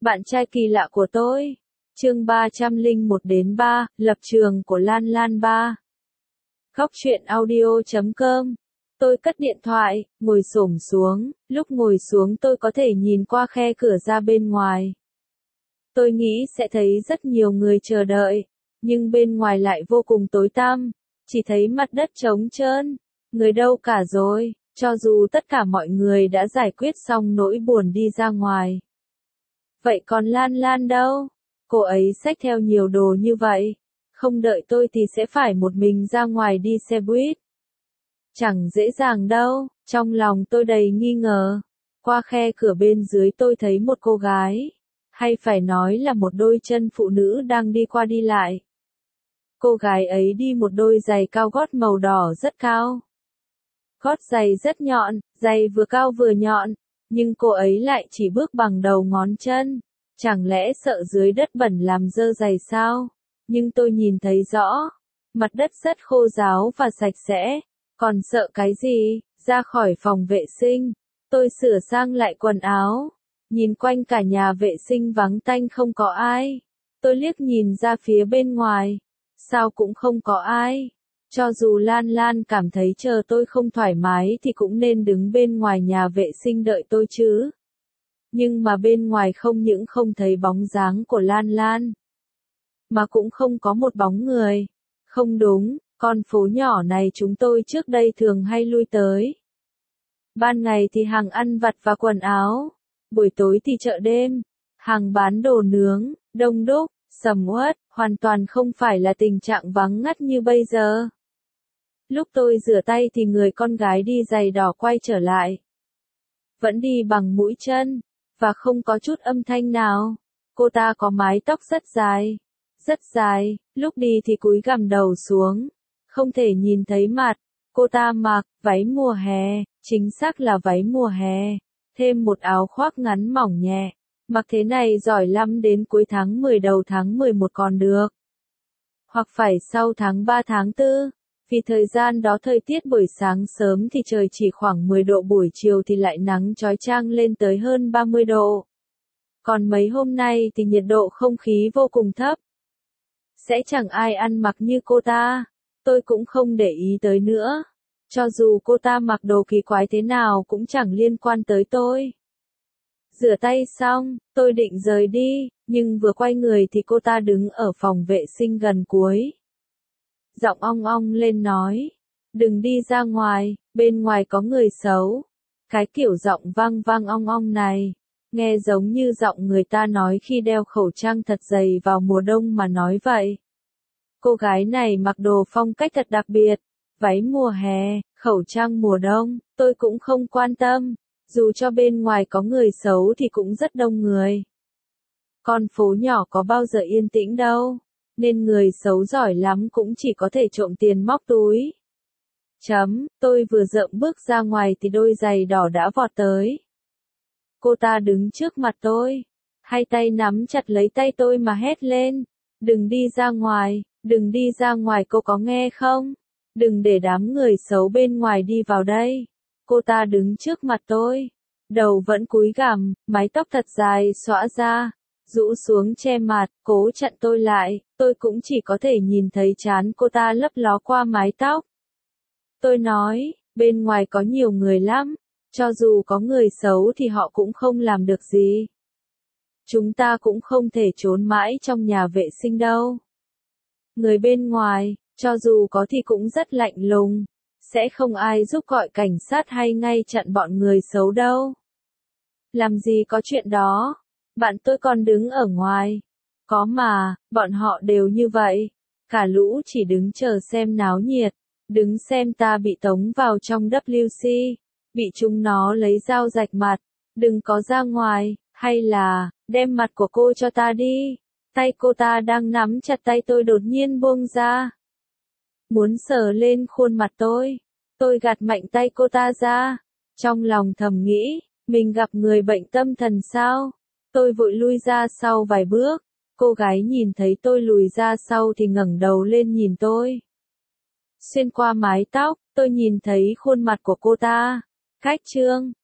Bạn trai kỳ lạ của tôi. Chương 301-3, lập trường của Lan Lan 3. Góc truyện audio.com. Tôi cất điện thoại, ngồi xổm xuống, lúc ngồi xuống tôi có thể nhìn qua khe cửa ra bên ngoài. Tôi nghĩ sẽ thấy rất nhiều người chờ đợi, nhưng bên ngoài lại vô cùng tối tăm, chỉ thấy mặt đất trống trơn, người đâu cả rồi, cho dù tất cả mọi người đã giải quyết xong nỗi buồn đi ra ngoài. Vậy còn Lan Lan đâu? Cô ấy xách theo nhiều đồ như vậy, không đợi tôi thì sẽ phải một mình ra ngoài đi xe buýt. Chẳng dễ dàng đâu, trong lòng tôi đầy nghi ngờ. Qua khe cửa bên dưới tôi thấy một cô gái, hay phải nói là một đôi chân phụ nữ đang đi qua đi lại. Cô gái ấy đi một đôi giày cao gót màu đỏ rất cao. Gót giày rất nhọn, giày vừa cao vừa nhọn, nhưng cô ấy lại chỉ bước bằng đầu ngón chân. Chẳng lẽ sợ dưới đất bẩn làm dơ giày sao? Nhưng tôi nhìn thấy rõ, mặt đất rất khô ráo và sạch sẽ, còn sợ cái gì? Ra khỏi phòng vệ sinh, tôi sửa sang lại quần áo, nhìn quanh cả nhà vệ sinh vắng tanh không có ai. Tôi liếc nhìn ra phía bên ngoài, sao cũng không có ai. Cho dù Lan Lan cảm thấy chờ tôi không thoải mái thì cũng nên đứng bên ngoài nhà vệ sinh đợi tôi chứ. Nhưng mà bên ngoài không những không thấy bóng dáng của Lan Lan, mà cũng không có một bóng người. Không đúng, con phố nhỏ này chúng tôi trước đây thường hay lui tới. Ban ngày thì hàng ăn vặt và quần áo, buổi tối thì chợ đêm, hàng bán đồ nướng, đông đúc, sầm uất, hoàn toàn không phải là tình trạng vắng ngắt như bây giờ. Lúc tôi rửa tay thì người con gái đi giày đỏ quay trở lại. Vẫn đi bằng mũi chân, và không có chút âm thanh nào. Cô ta có mái tóc rất dài, lúc đi thì cúi gằm đầu xuống, không thể nhìn thấy mặt. Cô ta mặc váy mùa hè, chính xác là váy mùa hè, thêm một áo khoác ngắn mỏng nhẹ. Mặc thế này giỏi lắm đến cuối tháng 10 đầu tháng 11 còn được. Hoặc phải sau tháng 3 tháng 4, vì thời gian đó thời tiết buổi sáng sớm thì trời chỉ khoảng 10 độ, buổi chiều thì lại nắng chói chang lên tới hơn 30 độ. Còn mấy hôm nay thì nhiệt độ không khí vô cùng thấp. Sẽ chẳng ai ăn mặc như cô ta. Tôi cũng không để ý tới nữa. Cho dù cô ta mặc đồ kỳ quái thế nào cũng chẳng liên quan tới tôi. Rửa tay xong, tôi định rời đi, nhưng vừa quay người thì cô ta đứng ở phòng vệ sinh gần cuối. Giọng ong ong lên nói, đừng đi ra ngoài, bên ngoài có người xấu. Cái kiểu giọng vang vang ong ong này, nghe giống như giọng người ta nói khi đeo khẩu trang thật dày vào mùa đông mà nói vậy. Cô gái này mặc đồ phong cách thật đặc biệt, váy mùa hè, khẩu trang mùa đông, tôi cũng không quan tâm, dù cho bên ngoài có người xấu thì cũng rất đông người. Con phố nhỏ có bao giờ yên tĩnh đâu, nên người xấu giỏi lắm cũng chỉ có thể trộm tiền móc túi. Tôi vừa dậm bước ra ngoài thì đôi giày đỏ đã vọt tới. Cô ta đứng trước mặt tôi, hai tay nắm chặt lấy tay tôi mà hét lên, đừng đi ra ngoài, đừng đi ra ngoài, cô có nghe không? Đừng để đám người xấu bên ngoài đi vào đây. Cô ta đứng trước mặt tôi, đầu vẫn cúi gằm, mái tóc thật dài xõa ra, rũ xuống che mặt, cố chặn tôi lại. Tôi cũng chỉ có thể nhìn thấy trán cô ta lấp ló qua mái tóc. Tôi nói, bên ngoài có nhiều người lắm, cho dù có người xấu thì họ cũng không làm được gì. Chúng ta cũng không thể trốn mãi trong nhà vệ sinh đâu. Người bên ngoài, cho dù có thì cũng rất lạnh lùng, sẽ không ai giúp gọi cảnh sát hay ngay chặn bọn người xấu đâu. Làm gì có chuyện đó, bạn tôi còn đứng ở ngoài. Có mà, bọn họ đều như vậy, cả lũ chỉ đứng chờ xem náo nhiệt, đứng xem ta bị tống vào trong WC, bị chúng nó lấy dao rạch mặt. Đừng có ra ngoài, hay là, đem mặt của cô cho ta đi. Tay cô ta đang nắm chặt tay tôi đột nhiên buông ra, muốn sờ lên khuôn mặt tôi. Tôi gạt mạnh tay cô ta ra, trong lòng thầm nghĩ, mình gặp người bệnh tâm thần sao? Tôi vội lui ra sau vài bước. Cô gái nhìn thấy tôi lùi ra sau thì ngẩng đầu lên nhìn tôi. Xuyên qua mái tóc, tôi nhìn thấy khuôn mặt của cô ta. Khách trương,